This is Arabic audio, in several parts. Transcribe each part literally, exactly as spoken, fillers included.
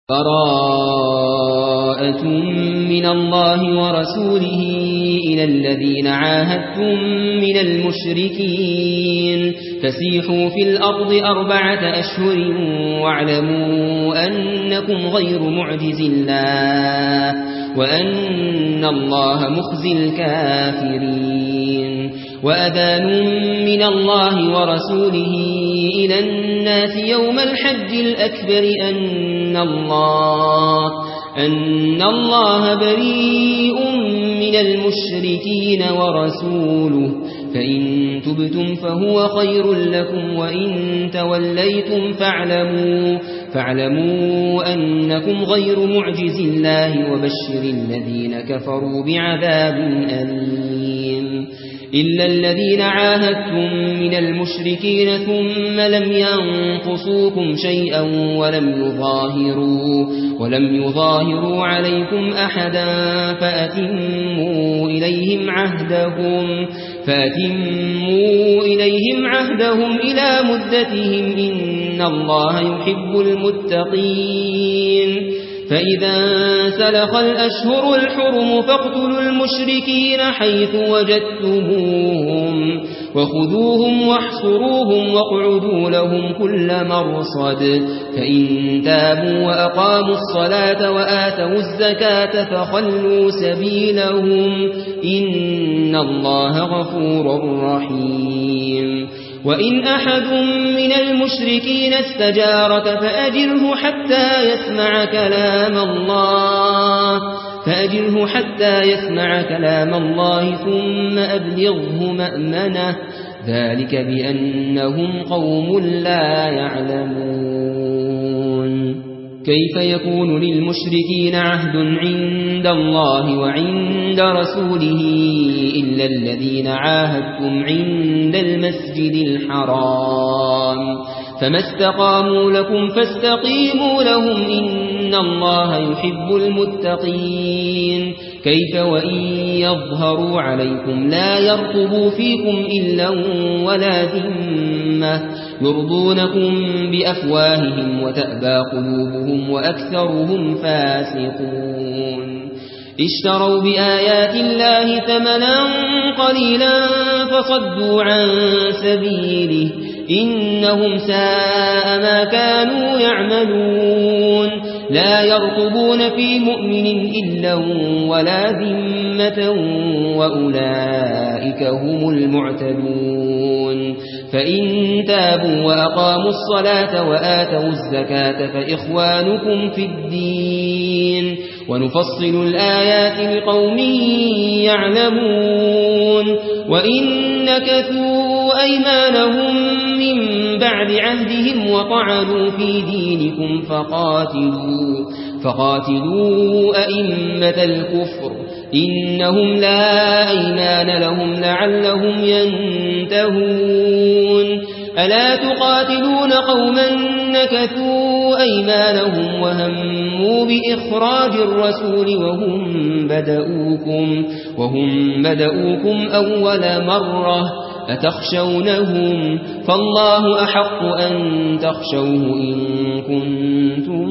براءة من الله ورسوله إلى الذين عاهدتم من المشركين فسيحوا في الأرض أربعة أشهر واعلموا أنكم غير معجز الله وأن الله مخزي الكافرين وأذان من الله ورسوله إلى الناس يوم الحج الأكبر أن الله أن الله بريء من المشركين ورسوله فإن تبتم فهو خير لكم وإن توليتم فاعلموا فاعلموا أنكم غير معجز الله وبشر الذين كفروا بعذاب أليم إلا الذين عاهدتم من المشركين ثم لم ينقصوكم شيئا ولم يظاهروا ولم يظاهروا عليكم أحدا فأتموا إليهم عهدهم فأتموا إليهم عهدهم إلى مدتهم إن الله يحب المتقين فإذا سلخ الأشهر الحرم فاقتلوا المشركين حيث وجدتموهم وخذوهم واحصروهم واقعدوا لهم كل مرصد فإن تابوا وأقاموا الصلاة وآتوا الزكاة فخلوا سبيلهم إن الله غفور رحيم وإن أحد من المشركين استجارك فأجره حتى يسمع كلام الله فأجره حتى يسمع كلام الله ثم أبلغه مأمنه ذلك بأنهم قوم لا يعلمون كيف يكون للمشركين عهد عند الله وعند رسوله إلا الذين عاهدتم عند المسجد الحرام فما استقاموا لكم فاستقيموا لهم إن الله يحب المتقين كيف وإن يظهروا عليكم لا يرقبوا فيكم إلا ولا ذمة يرضونكم بأفواههم وتأبى قلوبهم وأكثرهم فاسقون اشتروا بآيات الله ثمنا قليلا فصدوا عن سبيله إنهم ساء ما كانوا يعملون لا يرقبون في مؤمن إلا ولا ذمة وأولئك هم المعتدون فإن تابوا وأقاموا الصلاة وآتوا الزكاة فإخوانكم في الدين ونفصل الآيات لقوم يعلمون وإن نكثوا أيمانهم من بعد عهدهم وطعنوا في دينكم فقاتلوا فقاتلوا أئمة الكفر إنهم لا أيمان لهم لعلهم ينتهون ألا تقاتلون قوما نكثوا أيمانهم وهموا بإخراج الرسول وهم بدؤوكم وهم بدؤوكم أول مرة أتخشونهم فالله أحق أن تخشوه إن كنتم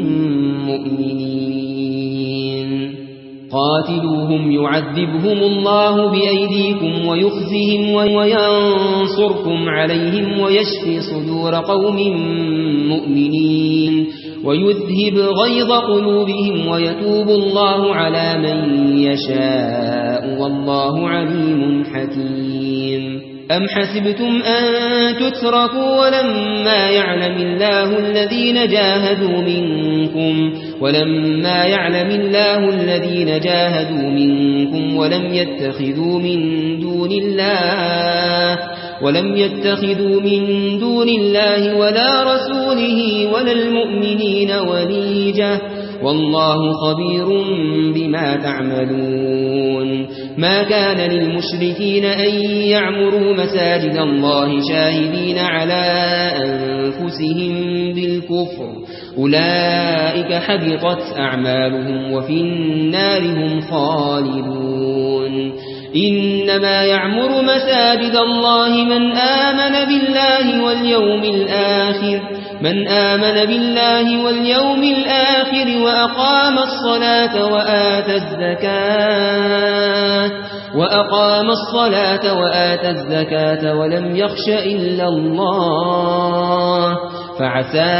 مؤمنين قاتلوهم يعذبهم الله بأيديكم ويخزهم وينصركم عليهم ويشفي صدور قوم مؤمنين ويذهب غيظ قلوبهم ويتوب الله على من يشاء والله عليم حكيم أم حسبتم أن تتركوا ولما يعلم الله الذين جاهدوا منكم ولما يعلم الله الذين جاهدوا منكم ولم يتخذوا من دون الله ولم يتخذوا من دون الله ولا رسوله ولا المؤمنين وليجة والله خبير بما تعملون ما كان للمشركين أن يعمروا مساجد الله شاهدين على أنفسهم بالكفر أولئك حبطت أعمالهم وفي النار هم خالدون إنما يعمر مساجد الله من آمن بالله واليوم الآخر من آمن بالله واليوم الآخر وأقام الصلاة وآتى الزكاة وأقام الصلاة وآتى الزكاة ولم يخش إلا الله فعسى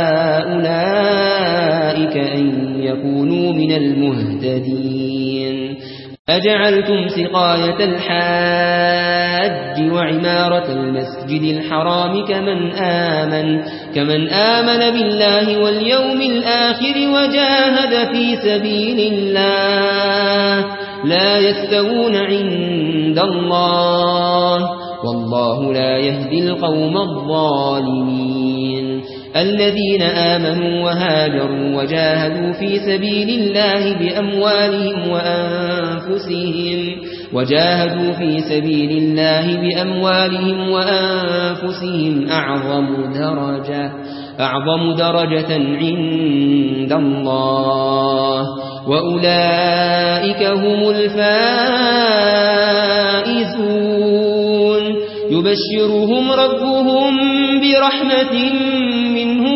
أولئك أن يكونوا من المهتدين. أجعلتم سقاية الحاج وعمارة المسجد الحرام كمن آمن كمن آمن بالله واليوم الآخر وجاهد في سبيل الله لا يستوون عند الله والله لا يهدي القوم الظالمين. الذين آمنوا وهاجروا وجاهدوا في سبيل الله بأموالهم وأنفسهم وجاهدوا في سبيل الله بأموالهم وأنفسهم أعظم درجة أعظم درجة عند الله وأولئك هم الفائزون. يبشرهم ربهم برحمة منه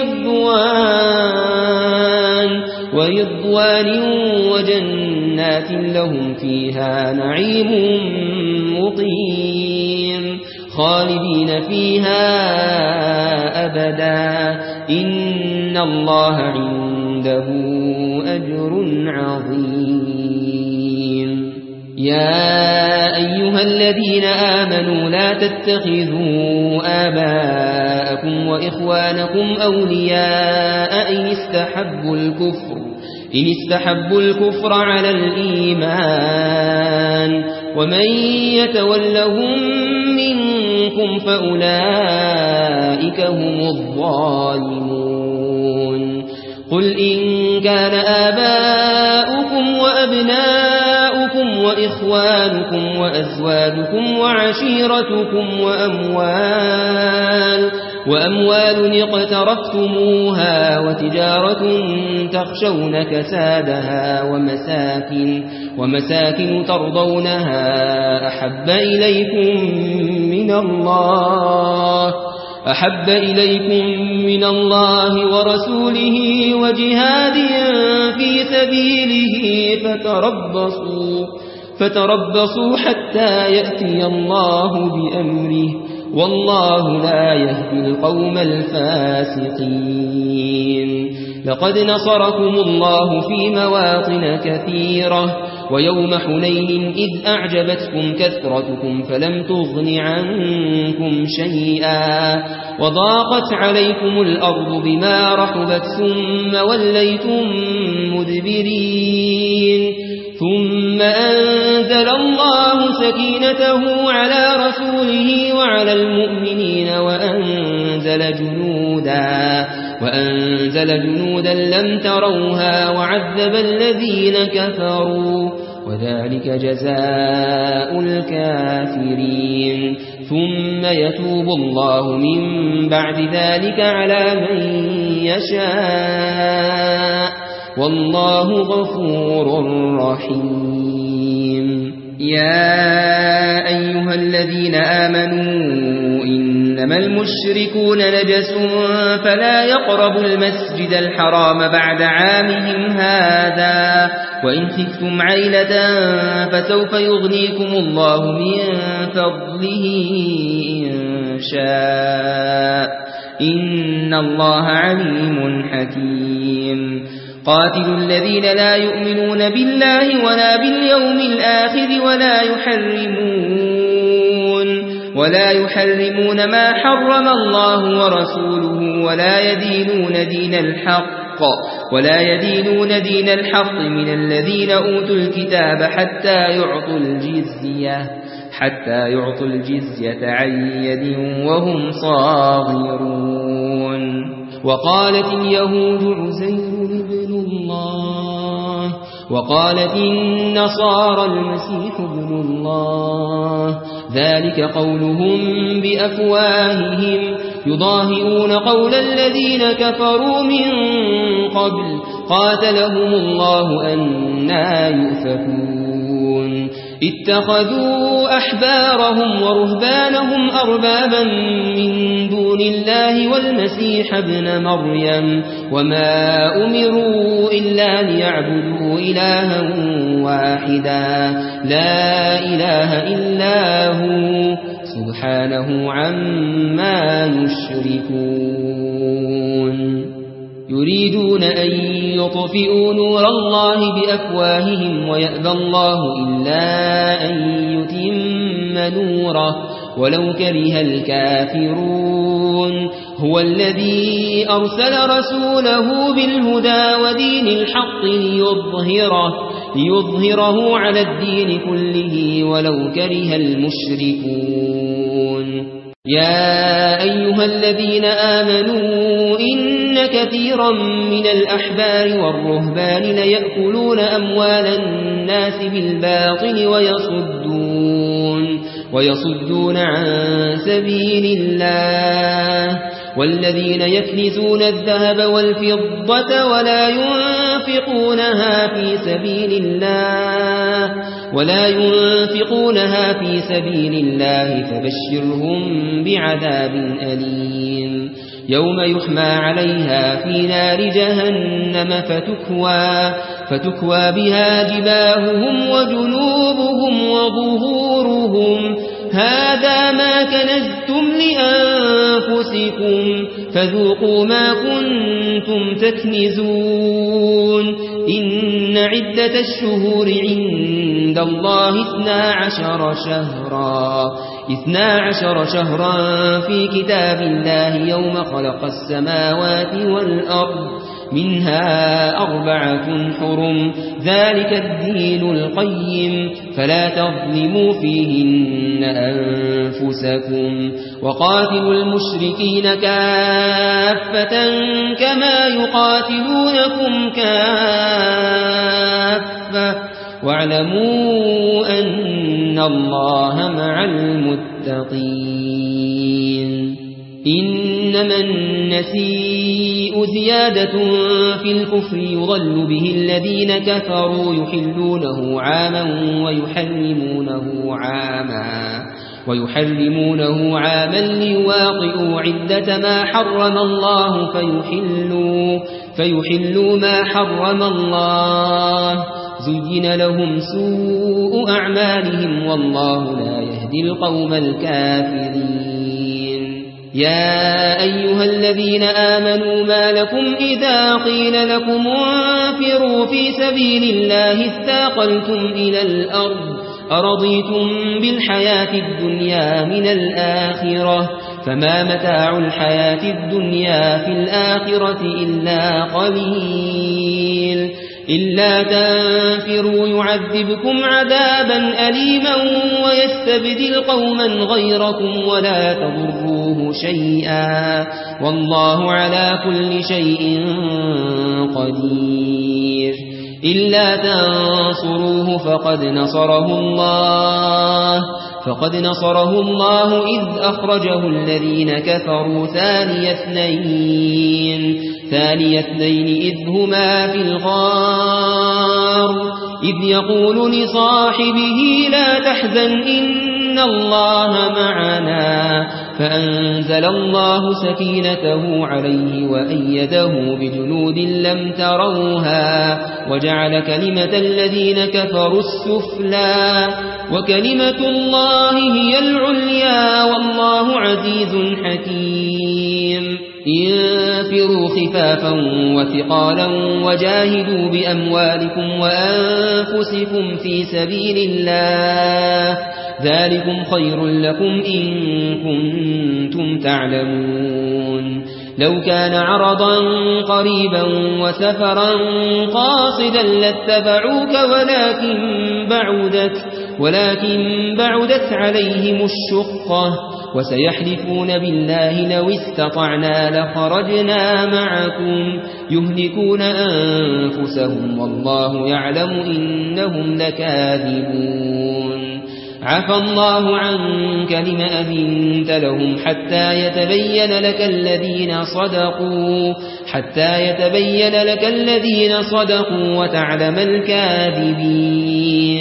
ورضوان ورضوان وجنات لهم فيها نعيم مقيم خالدين فيها أبدا إن الله عنده أجر عظيم. يا أيها الذين آمنوا لا تتخذوا آباءكم وإخوانكم أولياء إن استحبوا الكفر إن استحبوا الكفر على الإيمان ومن يتولهم منكم فأولئك هم الظالمون. قل إن كان آباؤكم وأبناؤكم وإخوانكم وأزواجكم وعشيرتكم وأموال وأموال اقترفتموها وتجارة تخشون كسادها ومساكن ومساكن ترضونها أحب إليكم من الله أحب إليكم من الله ورسوله وجهاد في سبيله فتربصوا فتربصوا حتى يأتي الله بأمره والله لا يهدي القوم الفاسقين. لقد نصركم الله في مواطن كثيرة ويوم حنين إذ أعجبتكم كثرتكم فلم تغن عنكم شيئا وضاقت عليكم الأرض بما رحبت ثم وليتم مدبرين ثم أنزل الله سكينته على رسوله وعلى المؤمنين وأنزل جنودا وأنزل جنودا لم تروها وعذب الذين كفروا وذلك جزاء الكافرين. ثم يتوب الله من بعد ذلك على من يشاء والله غفور رحيم. يا أيها الذين آمنوا إنما المشركون نجس فلا يقربوا المسجد الحرام بعد عامهم هذا وإن خفتم عيلة فسوف يغنيكم الله من فضله إن شاء إن الله عليم حكيم. قاتلوا الذين لا يؤمنون بالله ولا باليوم الآخر ولا يحرمون ولا يحرمون ما حرم الله ورسوله ولا يدينون دين الحق ولا يدينون دين الحق من الذين أوتوا الكتاب حتى يعطوا الجزية حتى يعطوا الجزية عن يد وهم صاغرون. وقالت اليهود عزير ابن الله وقالت النصارى المسيح ابن الله ذلك قولهم بأفواههم يضاهئون قول الذين كفروا من قبل قاتلهم الله أنى يؤفكون. اتخذوا أحبارهم ورهبانهم أربابا من دون الله والمسيح ابن مريم وما أمروا إلا ليعبدوا إلها واحدا لا إله إلا هو سبحانه عما يشركون يريدون أن يطفئوا نور الله بأفواههم ويأبى الله إلا أن يتم نوره ولو كره الكافرون هو الذي أرسل رسوله بالهدى ودين الحق ليظهره, ليظهره على الدين كله ولو كره المشركون يا أيها الذين آمنوا إن كثيرا من الأحبار والرهبان ليأكلون أموال الناس بالباطل ويصدون, ويصدون عن سبيل الله والذين يكنزون الذهب والفضة ولا ينفقونها في سبيل الله ولا ينفقونها في سبيل الله فبشرهم بعذاب أليم يوم يحمى عليها في نار جهنم فتكوى, فتكوى بها جباههم وجنوبهم وظهورهم هذا ما كنزتم لأنفسكم فذوقوا ما كنتم تكنزون إن عدة الشهور عند الله اثنا عشر شهرا اثنا عشر شهرا في كتاب الله يوم خلق السماوات والأرض منها أربعة حرم ذلك الدين القيم فلا تظلموا فيهن أنفسكم وقاتلوا المشركين كافة كما يقاتلونكم كافة واعلموا أن الله مع المتقين إنما النسيء زيادة في الكفر يضل به الذين كفروا يحلونه عاما ويحرمونه عاما ويحرمونه عاما ليواطئوا عدة ما حرم الله فيحلوا, فيحلوا ما حرم الله زين لهم سوء أعمالهم والله لا يهدي القوم الكافرين يا أيها الذين آمنوا ما لكم إذا قيل لكم انفروا في سبيل الله اثاقلتم إلى الأرض أرضيتم بالحياة الدنيا من الآخرة فما متاع الحياة الدنيا في الآخرة إلا قليل إلا تنفروا يعذبكم عذابا أليما ويستبدل قوما غيركم ولا تضروه شيئا والله على كل شيء قدير إلا تنصروه فقد نصره الله فقد نصره الله إذ أخرجه الذين كفروا ثاني اثنين ثاني اثنين إذ هما في الغار إذ يقول لصاحبه لا تحزن إن الله معنا فأنزل الله سكينته عليه وأيده بجنود لم تروها وجعل كلمة الذين كفروا السفلى وكلمة الله هي العليا والله عزيز حكيم انفروا خفافا وثقالا وجاهدوا بأموالكم وأنفسكم في سبيل الله ذلكم خير لكم إن كنتم تعلمون لو كان عرضا قريبا وسفرا قاصدا لاتبعوك ولكن بعدت ولكن بعدت عليهم الشقة وسيحلفون بالله لو استطعنا لخرجنا معكم يهلكون أنفسهم والله يعلم إنهم لكاذبون عفى الله عنك لم أذنت لهم حتى يتبين لك الذين صدقوا حتى يتبين لك الذين صدقوا وتعلم الكاذبين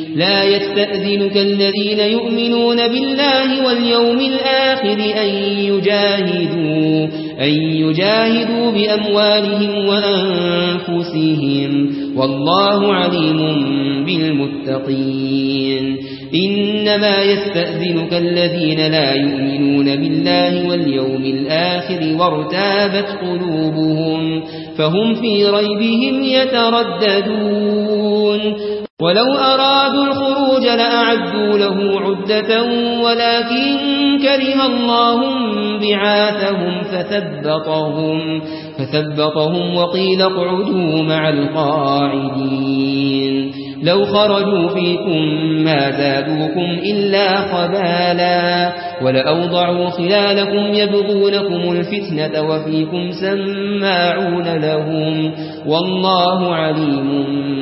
لا يستأذنك الذين يؤمنون بالله واليوم الآخر أن يجاهدوا, أن يجاهدوا بأموالهم وأنفسهم والله عليم بالمتقين. إنما يستأذنك الذين لا يؤمنون بالله واليوم الآخر وارتابت قلوبهم فهم في ريبهم يترددون. ولو أرادوا الخروج لأعدوا له عدة ولكن كره الله بعاثهم فثبطهم, فثبطهم وقيل اقعدوا مع القاعدين. لو خرجوا فيكم ما زادوكم إلا خبالا ولأوضعوا خلالكم يبغونكم الفتنة وفيكم سماعون لهم والله عليم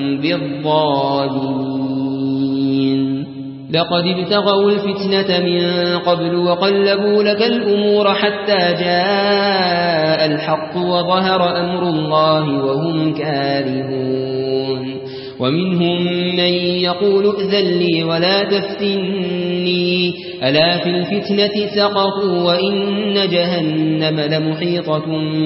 بالظالمين. لقد ابتغوا الفتنة من قبل وقلبوا لك الأمور حتى جاء الحق وظهر أمر الله وهم كارهون. ومنهم من يقول ائذن لي ولا تفتني ألا في الفتنة سقطوا وإن جهنم لمحيطة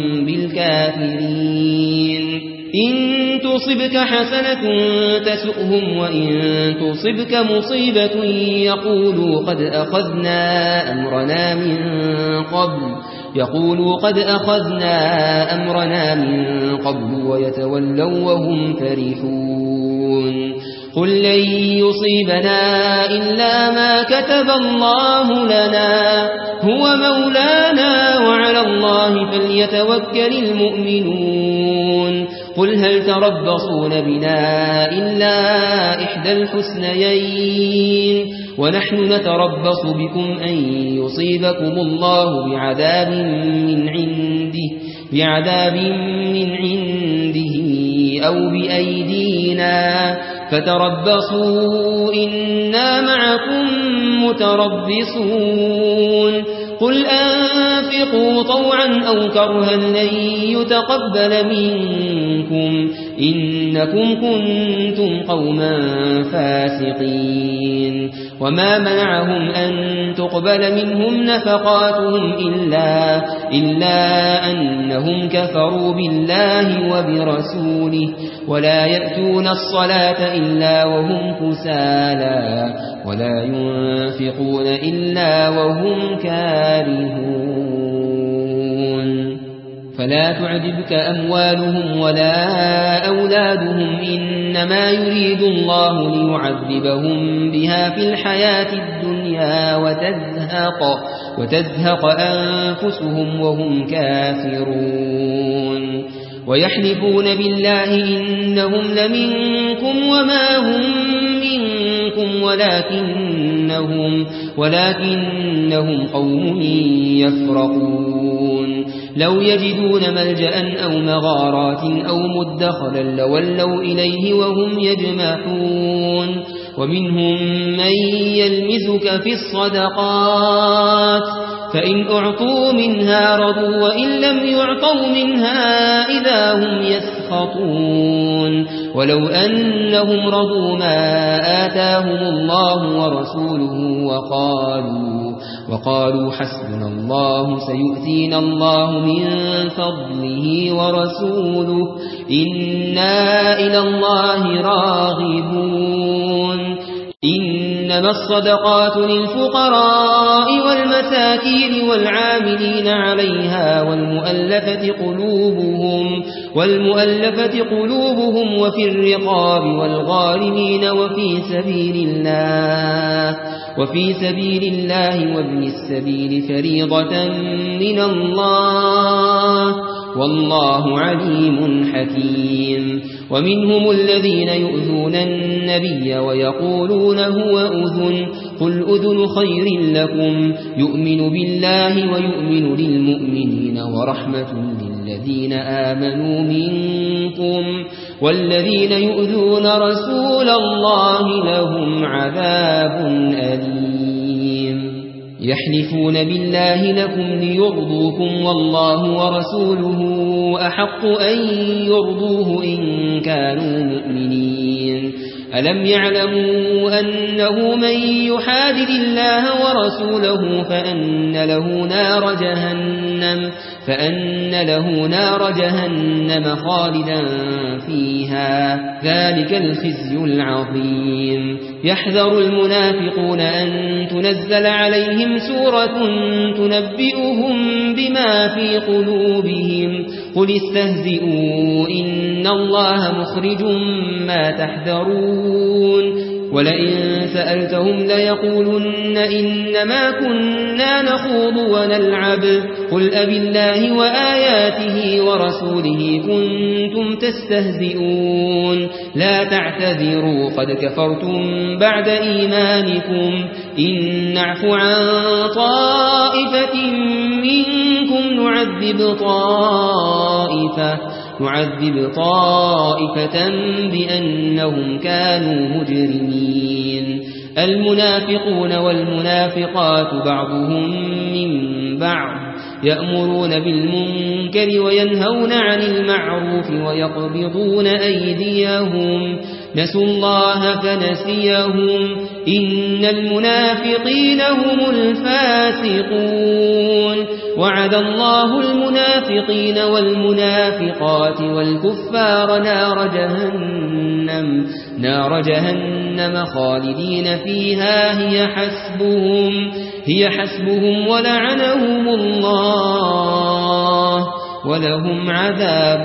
بالكافرين. إن تصبك حسنة تسؤهم وإن تصبك مصيبة يقولوا قد أخذنا أمرنا من قبل يقولوا قد أخذنا أمرنا من قبل ويتولوا وهم فرحون. قل لن يصيبنا إلا ما كتب الله لنا هو مولانا وعلى الله فليتوكل المؤمنون. قل هل تربصون بنا إلا إحدى الحسنيين ونحن نتربص بكم أن يصيبكم الله بعذاب من عنده, بعذاب من عنده أو بأيدينا فتربصوا إنا معكم متربصون. قل أنفقوا طوعا أو كرها لن يتقبل منكم إنكم كنتم قوما فاسقين. وما منعهم أن تقبل منهم نفقاتهم إلا, إلا أنهم كفروا بالله وبرسوله ولا يأتون الصلاة إلا وهم كسالى ولا ينفقون إلا وهم كارهون. فلا تعجبك أموالهم ولا أولادهم إنما يريد الله ليعذبهم بها في الحياة الدنيا وتزهق, وتزهق أنفسهم وهم كافرون. ويحلفون بالله إنهم لمنكم وما هم منكم ولكنهم, ولكنهم قوم يفرقون. لو يجدون ملجأ أو مغارات أو مدخلا لولوا إليه وهم يجمحون. ومنهم من يلمزك في الصدقات فإن أعطوا منها رضوا وإن لم يعطوا منها إذا هم يسخطون. ولو أنهم رضوا ما آتاهم الله ورسوله وقالوا, وقالوا حسبنا الله سيؤتينا الله من فضله ورسوله إنا إلى الله راغبون. إنما الصدقات للفقراء والمساكين والعاملين عليها والمؤلفة قلوبهم, والمؤلفة قلوبهم وفي الرقاب والغارمين وفي سبيل الله, وفي سبيل الله وابن السبيل فريضة من الله والله عليم حكيم. ومنهم الذين يؤذون النبي ويقولون هو أذن قل أذن خير لكم يؤمن بالله ويؤمن للمؤمنين ورحمة للذين آمنوا منكم والذين يؤذون رسول الله لهم عذاب أليم. يحلفون بالله لكم ليرضوكم والله ورسوله أحق أن يرضوه إن كانوا مؤمنين. ألم يعلموا أنه من يحادد الله ورسوله فأن له نار جهنم فأن له نار جهنم خالدا فيها ذلك الخزي العظيم يحذر المنافقون أن تنزل عليهم سورة تنبئهم بما في قلوبهم قل استهزئوا إن الله مخرج ما تحذرون ولئن سألتهم ليقولن إنما كنا نخوض ونلعب قل أبي الله وآياته ورسوله كنتم تستهزئون لا تعتذروا قد كفرتم بعد إيمانكم إن نعف عن طائفة منكم نعذب طائفة نعذب طائفة بأنهم كانوا مجرمين المنافقون والمنافقات بعضهم من بعض يأمرون بالمنكر وينهون عن المعروف ويقبضون أيديهم نسوا الله فنسيهم إن المنافقين هم الفاسقون وعد الله المنافقين والمنافقات والكفار نار جهنم نار جهنم خالدين فيها هي حسبهم هي حسبهم ولعنهم الله ولهم عذاب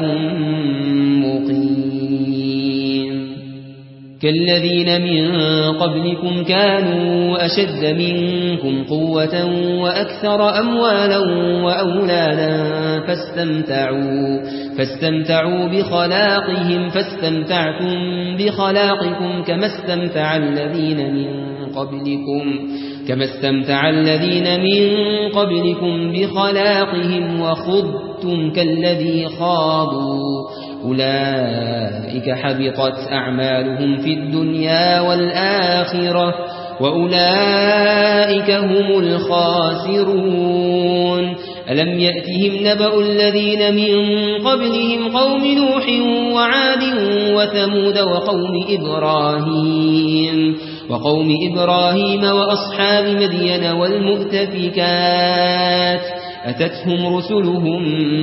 مقيم كالذين من قبلكم كانوا أشد منكم قوة وأكثر أموالا وأولادا فاستمتعوا فاستمتعوا بخلاقهم فاستمتعتم بخلاقكم كما استمتع الذين من قبلكم كما استمتع الذين من قبلكم بخلاقهم وخضتم كالذي خاضوا أولئك حبطت أعمالهم في الدنيا والآخرة وأولئك هم الخاسرون ألم يأتهم نبأ الذين من قبلهم قوم نوح وعاد وثمود وقوم إبراهيم وقوم إبراهيم وأصحاب مدين والمؤتفكات أتتهم رسلهم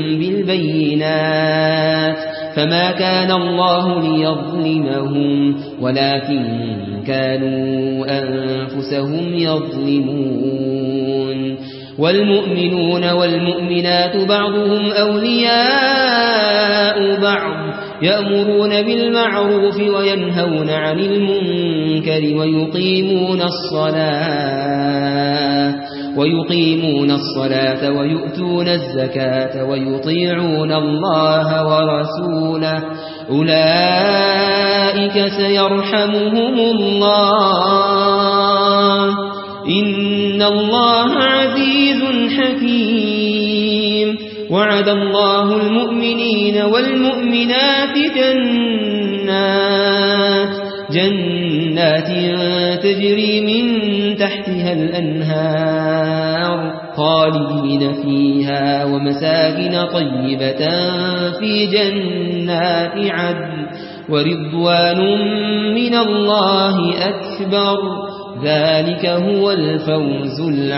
بالبينات فما كان الله ليظلمهم ولكن كانوا أنفسهم يظلمون والمؤمنون والمؤمنات بعضهم أولياء بعض يأمرون بالمعروف وينهون عن المنكر ويقيمون الصلاة ويقيمون الصلاة ويؤتون الزكاة ويطيعون الله ورسوله أولئك سيرحمهم الله إن الله عزيز حكيم وعد الله المؤمنين والمؤمنات جنات جنات تجري من تحتها الأنهار خالدين فيها ومساكن طيبة في جنات عدن ورضوان من الله أكبر ذلك هو الفوز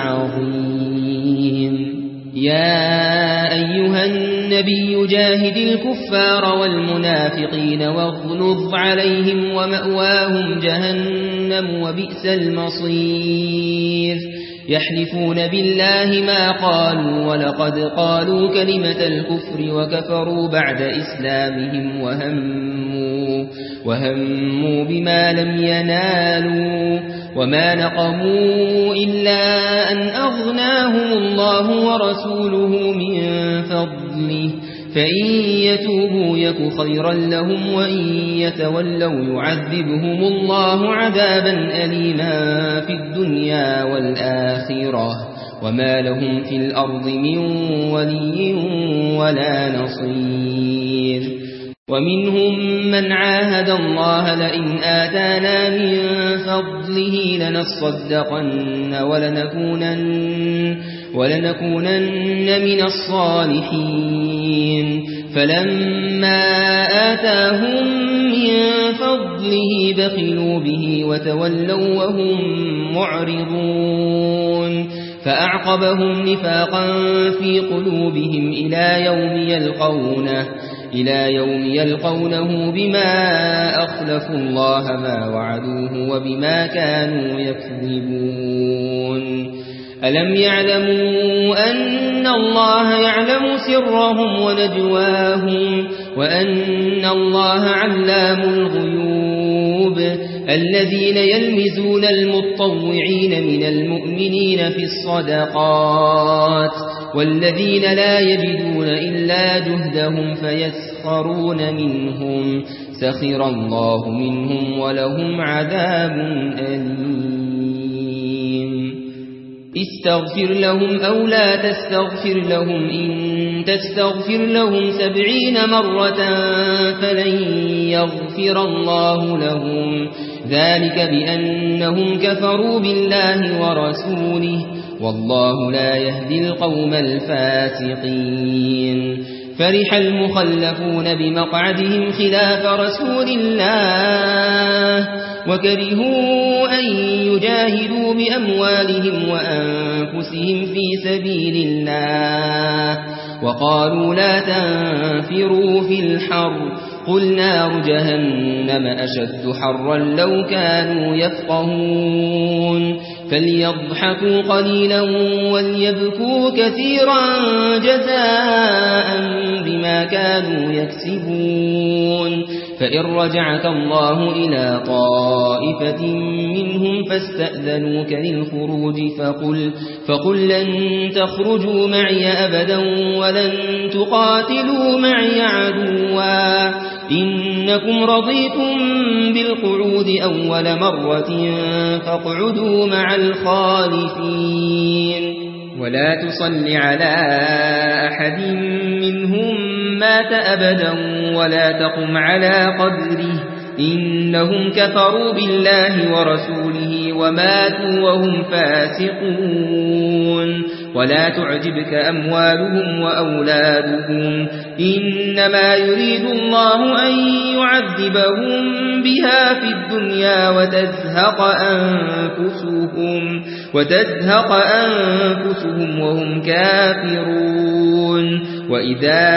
العظيم يا أيها النبي جاهد الكفار والمنافقين واغلظ عليهم ومأواهم جهنم وبئس المصير يحلفون بالله ما قالوا ولقد قالوا كلمة الكفر وكفروا بعد إسلامهم وهموا, وهموا بما لم ينالوا وما نقموا إلا أن أغناهم الله ورسوله من فضله فإن يتوبوا يك خيرا لهم وإن يتولوا يعذبهم الله عذابا أليما في الدنيا والآخرة وما لهم في الأرض من ولي ولا نصير ومنهم من عاهد الله لئن آتانا من فضله لنصدقن ولنكونن, ولنكونن من الصالحين فلما آتاهم من فضله فضله بخلوا به وتولوا وهم معرضون فأعقبهم نفاقا في قلوبهم إلى يوم يلقونه إلى يوم يلقونه بما أخلفوا الله ما وعدوه وبما كانوا يكذبون ألم يعلموا أن الله يعلم سرهم ونجواهم وأن الله علام الغيوب الذين يلمزون المتطوعين من المؤمنين في الصدقات والذين لا يجدون إلا جهدهم فيسخرون منهم سخر الله منهم ولهم عذاب أليم استغفر لهم أو لا تستغفر لهم إن تستغفر لهم سبعين مرة فلن يغفر الله لهم ذلك بأنهم كفروا بالله ورسوله والله لا يهدي القوم الفاسقين فرح المخلفون بمقعدهم خلاف رسول الله وكرهوا أن يجاهدوا بأموالهم وأنفسهم في سبيل الله وقالوا لا تنفروا في الحر قل نار جهنم أشد حرا لو كانوا يفقهون فليضحكوا قليلا وليبكوا كثيرا جزاء بما كانوا يكسبون فإن رجعك الله إلى طائفة منهم فاستأذنوك للخروج فقل, فقل لن تخرجوا معي أبدا ولن تقاتلوا معي عدوا إنكم رضيتم بالقعود أول مرة فاقعدوا مع الخالفين ولا تصل على أحد منهم مات أبدا ولا تقم على قبره إنهم كفروا بالله ورسوله وماتوا وهم فاسقون ولا تعجبك أموالهم وأولادهم إنما يريد الله أن يعذبهم بها في الدنيا وتزهق أنفسهم, وتزهق أنفسهم وهم كافرون وإذا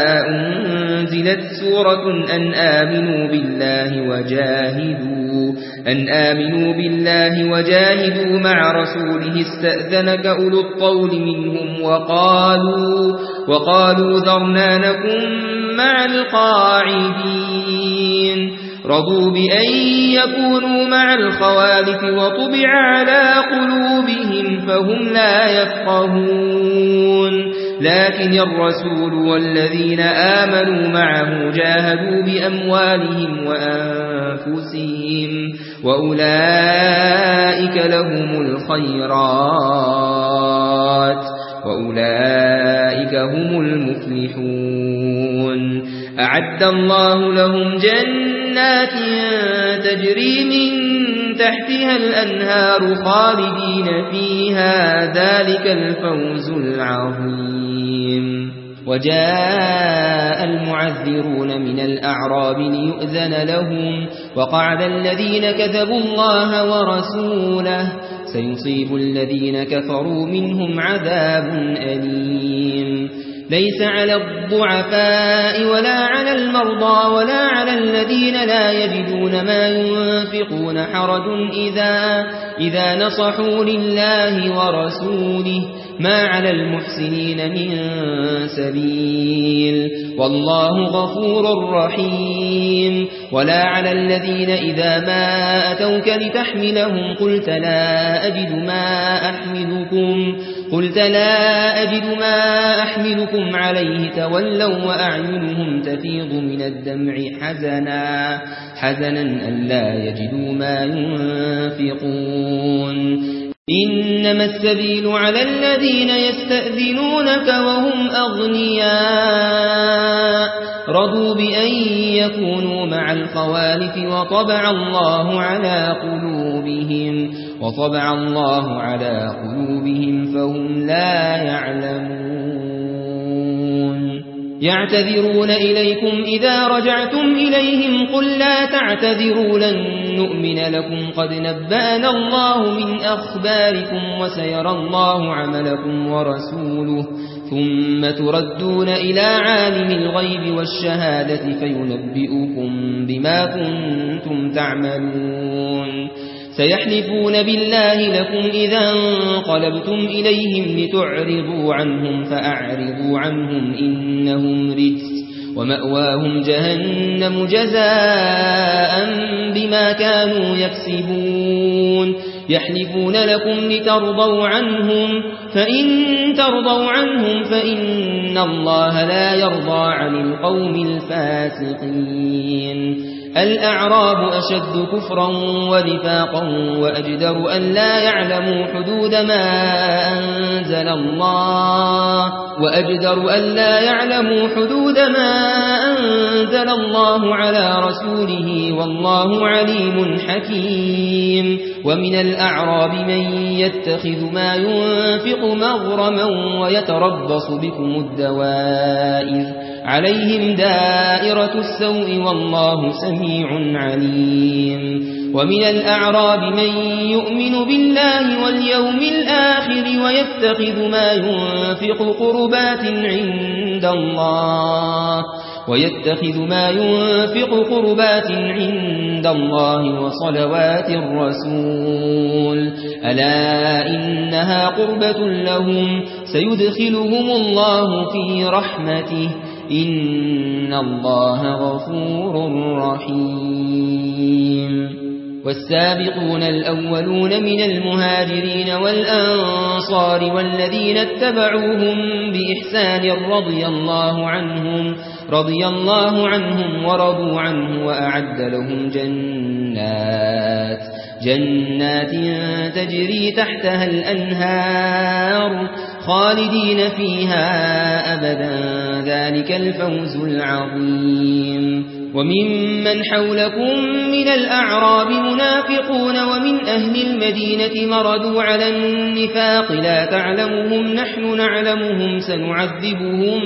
أنزلت سورة أن آمنوا بالله وجاهدوا أن آمنوا بالله وجاهدوا مع رسوله استأذنك أولو الطول منهم وقالوا وقالوا ذرنا نكن مع القاعدين رضوا بأن يكونوا مع الخوالف وطبع على قلوبهم فهم لا يفقهون لكن الرسول والذين آمنوا معه جاهدوا بأموالهم وأنفسهم وأولئك لهم الخيرات وأولئك هم المفلحون أعد الله لهم جنات تجري من تحتها الأنهار خالدين فيها ذلك الفوز العظيم وجاء المعذرون من الأعراب ليؤذن لهم وقعد الذين كذبوا الله ورسوله سيصيب الذين كفروا منهم عذاب أليم ليس على الضعفاء ولا على المرضى ولا على الذين لا يجدون ما ينفقون حرج إذا, إذا نصحوا لله ورسوله ما على المحسنين من سبيل والله غفور رحيم ولا على الذين إذا ما أتوك لتحملهم قلت لا أجد ما أحملكم قلت لا أجد ما أحملكم عليه تولوا وأعينهم تفيض من الدمع حزنا حزنا ألا يجدوا ما ينفقون إنما السبيل على الذين يستأذنونك وهم أغنياء رضوا بأن يكونوا مع الخوالف وطبع الله على قلوبهم وطبع الله على قلوبهم فهم لا يعلمون يعتذرون إليكم إذا رجعتم إليهم قل لا تعتذروا لن نؤمن لكم قد نبأنا الله من أخباركم وسيرى الله عملكم ورسوله ثم تردون إلى عالم الغيب والشهادة فينبئكم بما كنتم تعملون سيحلفون بالله لكم إذا انقلبتم إليهم لتعرضوا عنهم فأعرضوا عنهم إنهم رجس ومأواهم جهنم جزاء بما كانوا يكسبون يحلفون لكم لترضوا عنهم فإن ترضوا عنهم فإن الله لا يرضى عن القوم الفاسقين الأعراب أشد كفرا ونفاقا وأجدر أن لا يعلموا حدود ما أنزل الله وأجدر أن لا يعلموا حدود ما أنزل الله على رسوله والله عليم حكيم ومن الأعراب من يتخذ ما ينفق مغرما ويتربص بكم الدوائر عليهم دائرة السوء والله سميع عليم ومن الأعراب من يؤمن بالله واليوم الآخر ويتخذ ما ينفق قربات عند الله ويتخذ ما ينفق قربات عند الله وصلوات الرسول ألا إنها قربة لهم سيدخلهم الله في رحمته إن الله غفور رحيم والسابقون الأولون من المهاجرين والأنصار والذين اتبعوهم بإحسان رضي الله عنهم رضي الله عنهم ورضوا عنه وأعد لهم جنات جنات تجري تحتها الأنهار خالدين فيها أبدا ذلك الفوز العظيم وممن حولكم من الأعراب منافقون ومن أهل المدينة مردوا على النفاق لا تعلمهم نحن نعلمهم سنعذبهم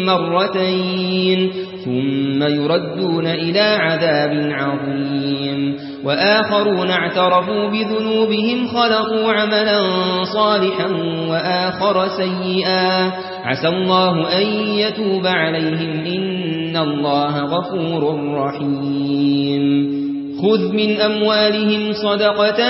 مرتين ثم يردون إلى عذاب عظيم وآخرون اعترفوا بذنوبهم خلقوا عملا صالحا وآخر سيئا عسى الله أن يتوب عليهم إن الله غفور رحيم خذ من أموالهم صدقة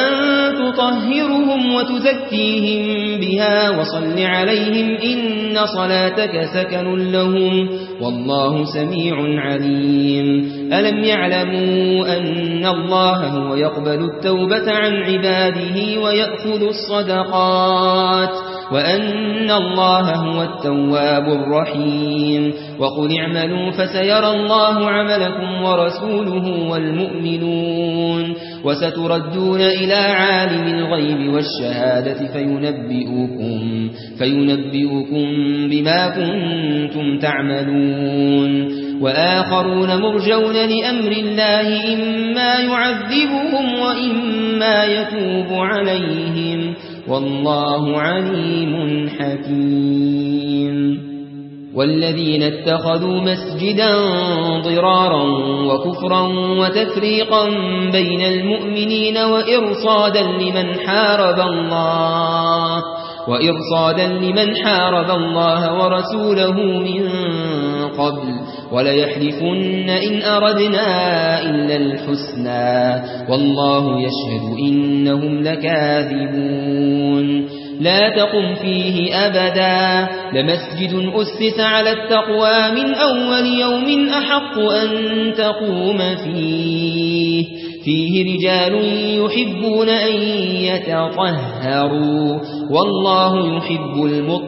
تطهرهم وتزكيهم بها وصل عليهم إن صلاتك سكن لهم والله سميع عليم ألم يعلموا أن الله هو يقبل التوبة عن عباده ويأخذ الصدقات وأن الله هو التواب الرحيم وقل اعملوا فسيرى الله عملكم ورسوله والمؤمنون وستردون إلى عالم الغيب والشهادة فينبئكم, فينبئكم بما كنتم تعملون وآخرون مرجون لأمر الله إما يعذبهم وإما يتوب عليهم والله عليم حكيم والذين اتخذوا مسجدا ضرارا وكفرا وتفريقا بين المؤمنين وإرصادا لمن حارب الله وإرصادا لمن حارب الله ورسوله من قبل وليحلفن إن أردنا إلا الحسنى والله يشهد إنهم لكاذبون لا تقم فيه أبدا لمسجد أسس على التقوى من أول يوم أحق أن تقوم فيه فيه رجال يحبون أن يتطهروا والله يحب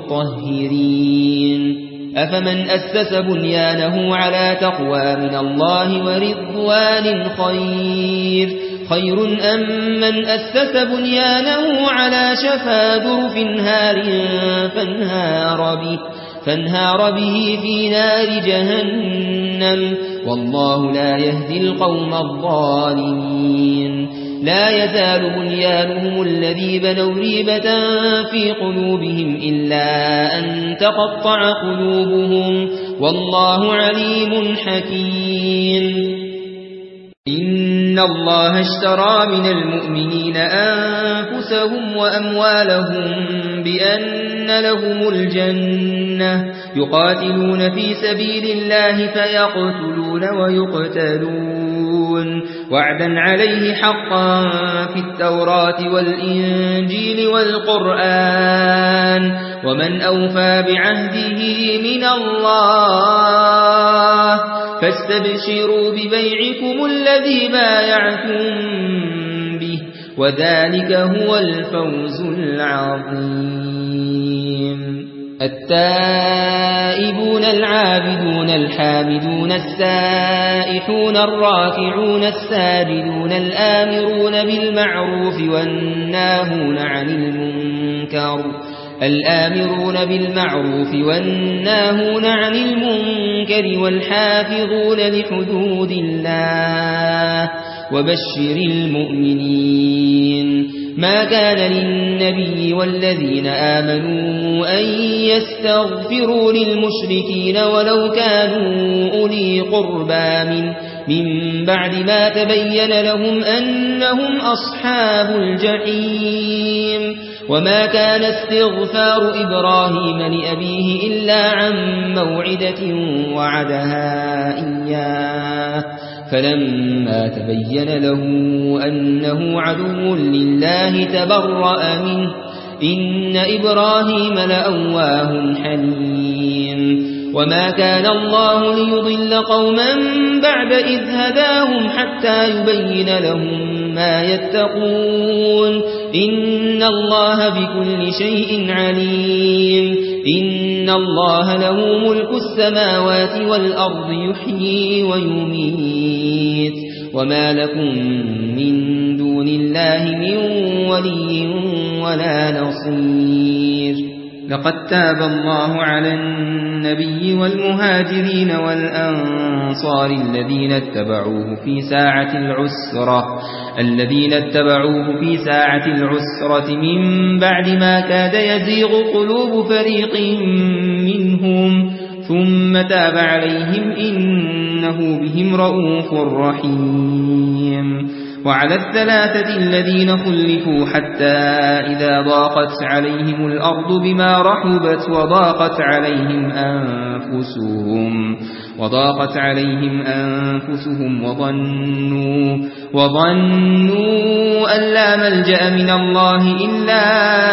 المطهرين أفمن أسس بنيانه على تقوى من الله ورضوان خير خير أم من أسس بنيانه على شفا جرف هار فانهار به, فانهار به في نار جهنم والله لا يهدي القوم الظالمين لا يزال بنيانهم الذي بنوا ريبة في قلوبهم إلا أن تقطع قلوبهم والله عليم حكيم إن الله اشترى من المؤمنين أنفسهم وأموالهم بأن لهم الجنة يقاتلون في سبيل الله فيقتلون ويقتلون وعدا عليه حقا في التوراة والإنجيل والقرآن ومن أوفى بعهده من الله فاستبشروا ببيعكم الذي بايعتم به وذلك هو الفوز العظيم التائبون العابدون الحامدون السائحون الراكعون الساجدون الآمرون بالمعروف والناهون عن المنكر الآمرون بالمعروف والناهون عن المنكر والحافظون لحدود الله وبشر المؤمنين ما كان للنبي والذين آمنوا أن يستغفروا للمشركين ولو كانوا أولي قربى من, من بعد ما تبين لهم أنهم أصحاب الجحيم وما كان استغفار إبراهيم لأبيه إلا عن موعدة وعدها إياه فلما تبين له أنه عدو لله تبرأ منه إن إبراهيم لأواه حليم وما كان الله ليضل قوما بعد إذ هداهم حتى يبين لهم ما يتقون إن الله بكل شيء عليم إن الله له ملك السماوات والأرض يحيي ويميت وما لكم من دون الله من ولي ولا نصير لقد تاب الله على النبي والمهاجرين والأنصار الذين اتبعوه في ساعة العسرة الذين اتبعوه في ساعة العسرة من بعد ما كاد يزيغ قلوب فريق منهم ثم تاب عليهم إنه بهم رؤوف رحيم وعلى الثلاثة الذين خلفوا حتى إذا ضاقت عليهم الأرض بما رحبت وضاقت عليهم أنفسهم وضاقت عليهم أنفسهم وظنوا وظنوا أن لا ملجأ من الله إلا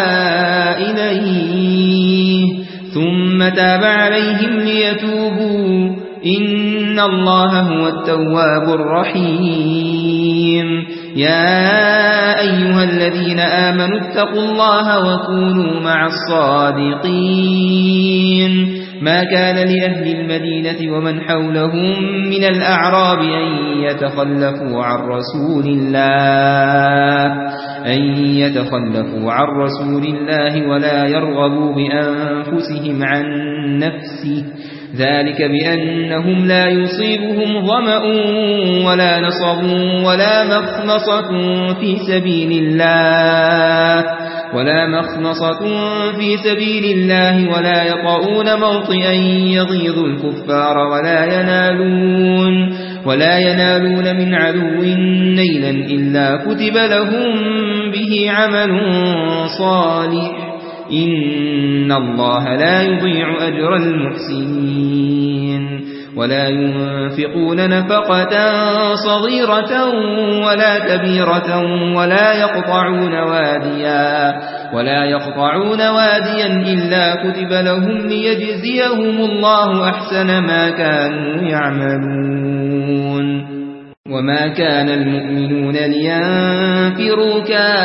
إليه ثم تاب عليهم ليتوبوا إن الله هو التواب الرحيم يا أيها الذين آمنوا اتقوا الله وكونوا مع الصادقين ما كان لأهل المدينة ومن حولهم من الأعراب أن يتخلفوا عن رسول الله أن يتخلفوا عن رسول الله ولا يرغبوا بأنفسهم عن نفسه ذلك بأنهم لا يصيبهم ظمأ ولا نصب ولا مخمصة في سبيل الله ولا مخمصة في سبيل الله ولا يطؤون موطئا يغيظ الكفار ولا ينالون ولا ينالون من عدو نيلا إلا كتب لهم به عمل صالح إن الله لا يضيع أجر المحسنين ولا ينفقون نفقة صغيرة ولا كبيرة ولا يقطعون واديا ولا يقطعون واديا إلا كتب لهم ليجزيهم الله أحسن ما كانوا يعملون وما كان المؤمنون لينفروا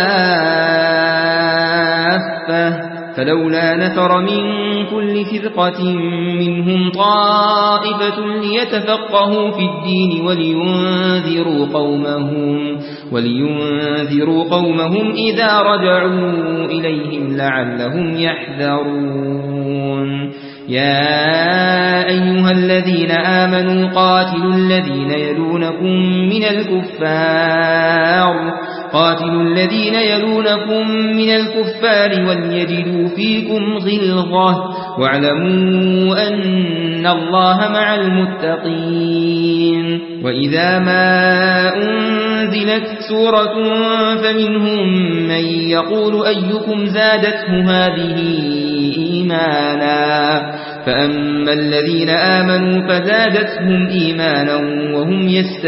كافة فلولا نفر من كل فرقة منهم طائفة ليتفقهوا في الدين ولينذروا قومهم ولينذروا قومهم إذا رجعوا إليهم لعلهم يحذرون يا أيها الذين آمنوا قاتلوا الذين يلونكم من الكفار قاتلوا الذين يلونكم من الكفار وليجدوا فيكم غلظة واعلموا أن الله مع المتقين وإذا ما أنزلت سورة فمنهم من يقول أيكم زادته هذه إيمانا فأما الذين آمنوا فزادتهم إيمانا وهم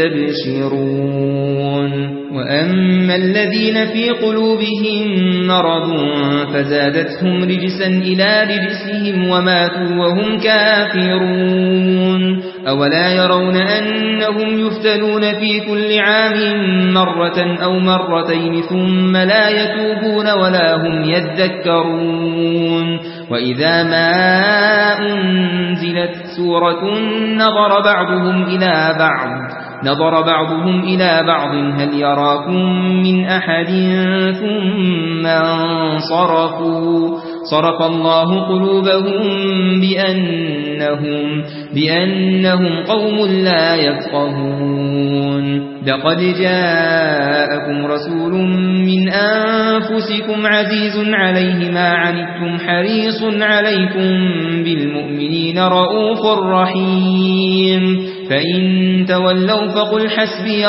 يستبشرون وأما الذين في قلوبهم مرض فزادتهم رجسا إلى رجسهم وماتوا وهم كافرون أولا يرون أنهم يفتنون في كل عام مرة أو مرتين ثم لا يتوبون ولا هم يذكرون وإذا ما أنزلت سورة نظر بعضهم إلى بعض نظر بعضهم إلى بعض هل يراكم من أحد ثم انصرفوا صرف الله قلوبهم بأنهم, بأنهم قوم لا يفقهون لقد جاءكم رسول من أنفسكم عزيز عليه ما عنتم حريص عليكم بالمؤمنين رؤوف رحيم فإن تولوا فقل حسبي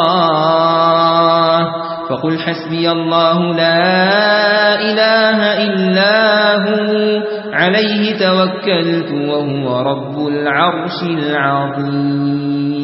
الله فقل حسبي الله لا إله إلا هو عليه توكلت وهو رب العرش العظيم